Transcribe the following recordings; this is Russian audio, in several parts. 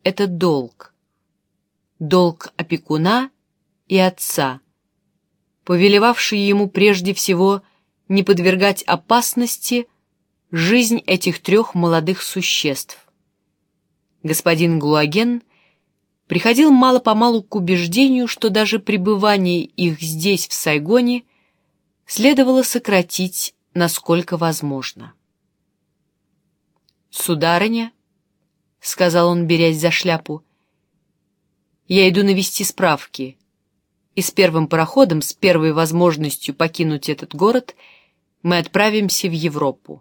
— это долг. Долг опекуна и отца, повелевавший ему прежде всего не подвергать опасности жизнь этих трех молодых существ. Господин Глуаген приходил мало-помалу к убеждению, что даже пребывание их здесь, в Сайгоне, следовало сократить, насколько возможно. «Сударыня», — сказал он, берясь за шляпу, — «я иду навести справки, и с первым пароходом, с первой возможностью покинуть этот город, мы отправимся в Европу».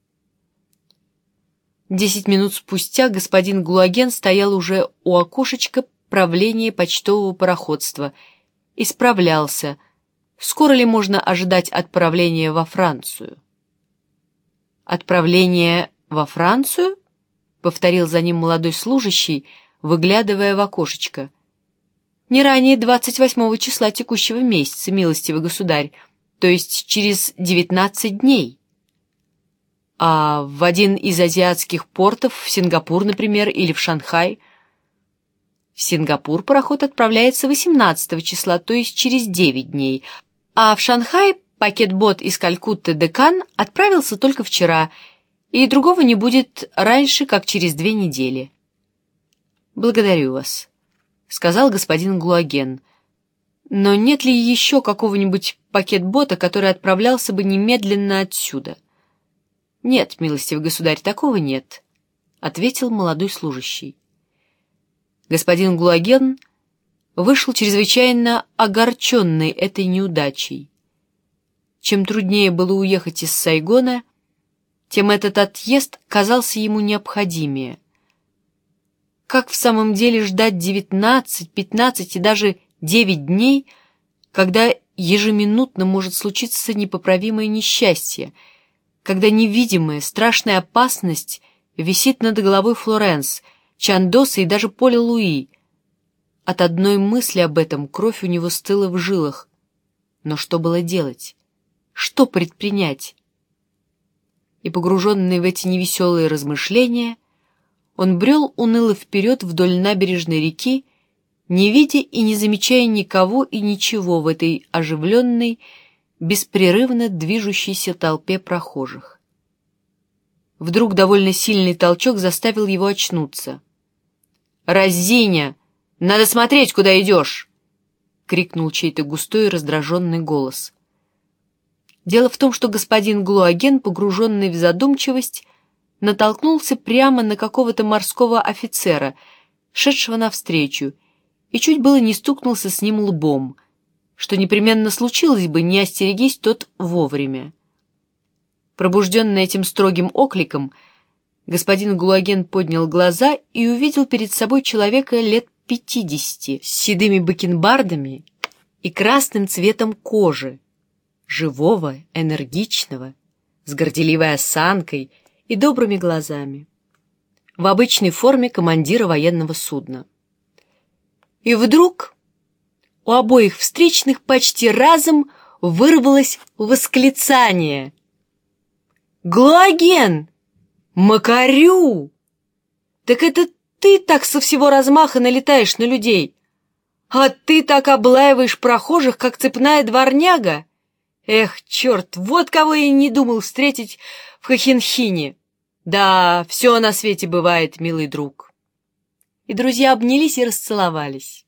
10 минут спустя господин Глуаген стоял уже у окошечка правления почтового пароходства и справлялся, скоро ли можно ожидать отправления во Францию. «Отправление во Францию?» — повторил за ним молодой служащий, выглядывая в окошечко. «Не ранее 28 числа текущего месяца, милостивый государь, то есть через 19 дней. А в один из азиатских портов, в Сингапур, например, или в Шанхай? В Сингапур пароход отправляется 18 числа, то есть через 9 дней, а в Шанхай пакетбот из Калькутты «Декан» отправился только вчера, и другого не будет раньше, как через 2 недели. «Благодарю вас», — сказал господин Глуаген. «Но нет ли еще какого-нибудь пакетбота, который отправлялся бы немедленно отсюда?» «Нет, милостивый государь, такого нет», — ответил молодой служащий. Господин Глуаген вышел чрезвычайно огорченный этой неудачей. Чем труднее было уехать из Сайгона, тем этот отъезд казался ему необходимее. Как в самом деле ждать 19, 15 и даже 9 дней, когда ежеминутно может случиться непоправимое несчастье, когда невидимая, страшная опасность висит над головой Флоренс, Чандоса и даже Поля Луи? От одной мысли об этом кровь у него стыла в жилах. Но что было делать? Что предпринять? И, погруженный в эти невеселые размышления, он брел уныло вперед вдоль набережной реки, не видя и не замечая никого и ничего в этой оживленной, беспрерывно движущейся толпе прохожих. Вдруг довольно сильный толчок заставил его очнуться. «Разиня! Надо смотреть, куда идешь!» — крикнул чей-то густой и раздраженный голос. Дело в том, что господин Глуаген, погруженный в задумчивость, натолкнулся прямо на какого-то морского офицера, шедшего навстречу, и чуть было не стукнулся с ним лбом, что непременно случилось бы, не остерегись тот вовремя. Пробужденный этим строгим окликом, господин Глуаген поднял глаза и увидел перед собой человека лет 50, с седыми бакенбардами и красным цветом кожи, живого, энергичного, с горделивой осанкой и добрыми глазами, в обычной форме командира военного судна. И вдруг у обоих встречных почти разом вырвалось восклицание: «Глуаген! Макарю! Так это ты так со всего размаха налетаешь на людей? А ты так облаиваешь прохожих, как цепная дворняга? Эх, черт, вот кого я не думал встретить в Хохенхине! Да, все на свете бывает, милый друг!» И друзья обнялись и расцеловались.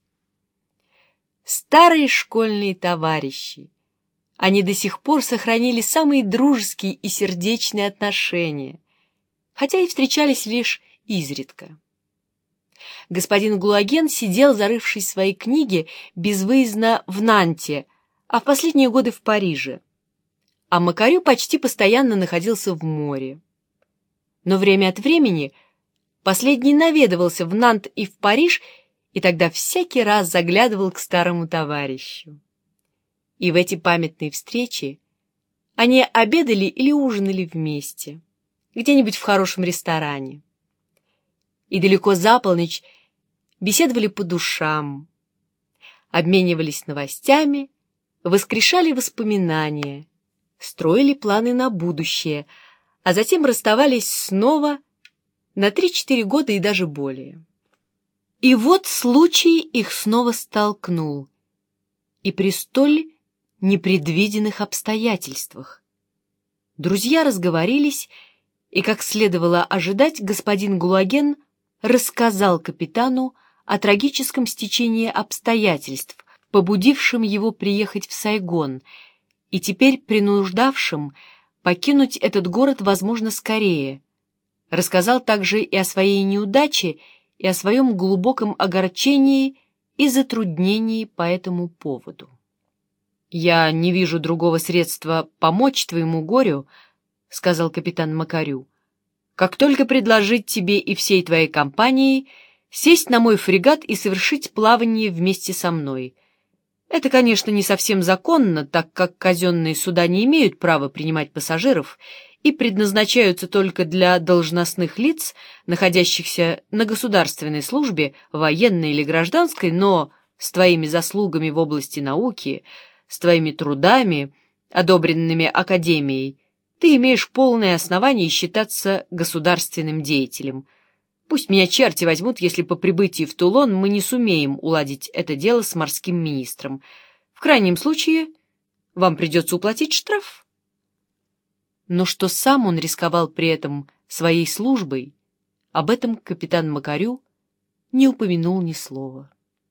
Старые школьные товарищи. Они до сих пор сохранили самые дружеские и сердечные отношения, хотя и встречались лишь изредка. Господин Глуаген сидел, зарывшись в свои книги, безвыездно в Нанте, а в последние годы в Париже. А Макарю почти постоянно находился в море. Но время от времени последний наведывался в Нант и в Париж, и тогда всякий раз заглядывал к старому товарищу. И в эти памятные встречи они обедали или ужинали вместе, где-нибудь в хорошем ресторане. И далеко за полночь беседовали по душам, обменивались новостями, воскрешали воспоминания, строили планы на будущее, а затем расставались снова на 3-4 года и даже более. И вот случай их снова столкнул, и при столь непредвиденных обстоятельствах. Друзья разговорились, и, как следовало ожидать, господин Гулаген рассказал капитану о трагическом стечении обстоятельств, побудившем его приехать в Сайгон, и теперь принуждавшем покинуть этот город, возможно, скорее. Рассказал также и о своей неудаче, и о своем глубоком огорчении и затруднении по этому поводу. «Я не вижу другого средства помочь твоему горю», — сказал капитан Макарю, «как только предложить тебе и всей твоей компании сесть на мой фрегат и совершить плавание вместе со мной. Это, конечно, не совсем законно, так как казенные суда не имеют права принимать пассажиров и предназначаются только для должностных лиц, находящихся на государственной службе, военной или гражданской, но с твоими заслугами в области науки, с твоими трудами, одобренными Академией, ты имеешь полное основание считаться государственным деятелем. Пусть меня черти возьмут, если по прибытии в Тулон мы не сумеем уладить это дело с морским министром. В крайнем случае вам придется уплатить штраф». Но что сам он рисковал при этом своей службой, об этом капитан Макарю не упомянул ни слова.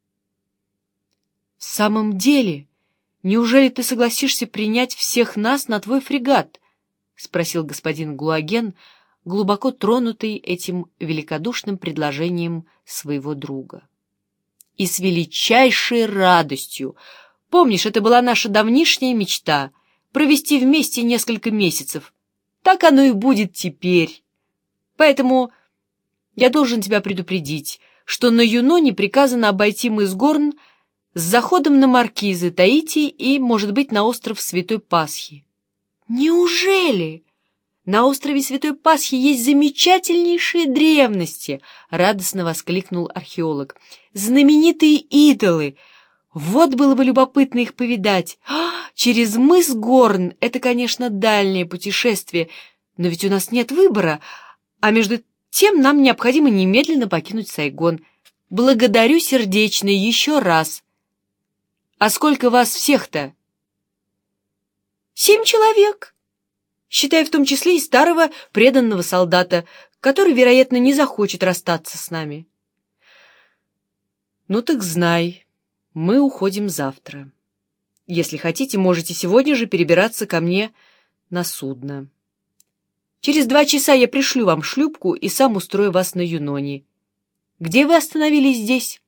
«В самом деле, неужели ты согласишься принять всех нас на твой фрегат?» — спросил господин Гулаген, глубоко тронутый этим великодушным предложением своего друга. «И с величайшей радостью. Помнишь, это была наша давнишняя мечта — провести вместе несколько месяцев. Так оно и будет теперь. Поэтому я должен тебя предупредить, что на Юноне приказано обойти мыс Горн с заходом на Маркизы, Таити и, может быть, на остров Святой Пасхи». «Неужели? На острове Святой Пасхи есть замечательнейшие древности!» — радостно воскликнул археолог. «Знаменитые идолы! Вот было бы любопытно их повидать. Через мыс Горн — это, конечно, дальнее путешествие, но ведь у нас нет выбора, а между тем нам необходимо немедленно покинуть Сайгон. Благодарю сердечно еще раз. А сколько вас всех-то?» 7 человек, считая в том числе и старого преданного солдата, который, вероятно, не захочет расстаться с нами. «Ну так знай, мы уходим завтра. Если хотите, можете сегодня же перебираться ко мне на судно. Через 2 часа я пришлю вам шлюпку и сам устрою вас на Юноне. Где вы остановились здесь?»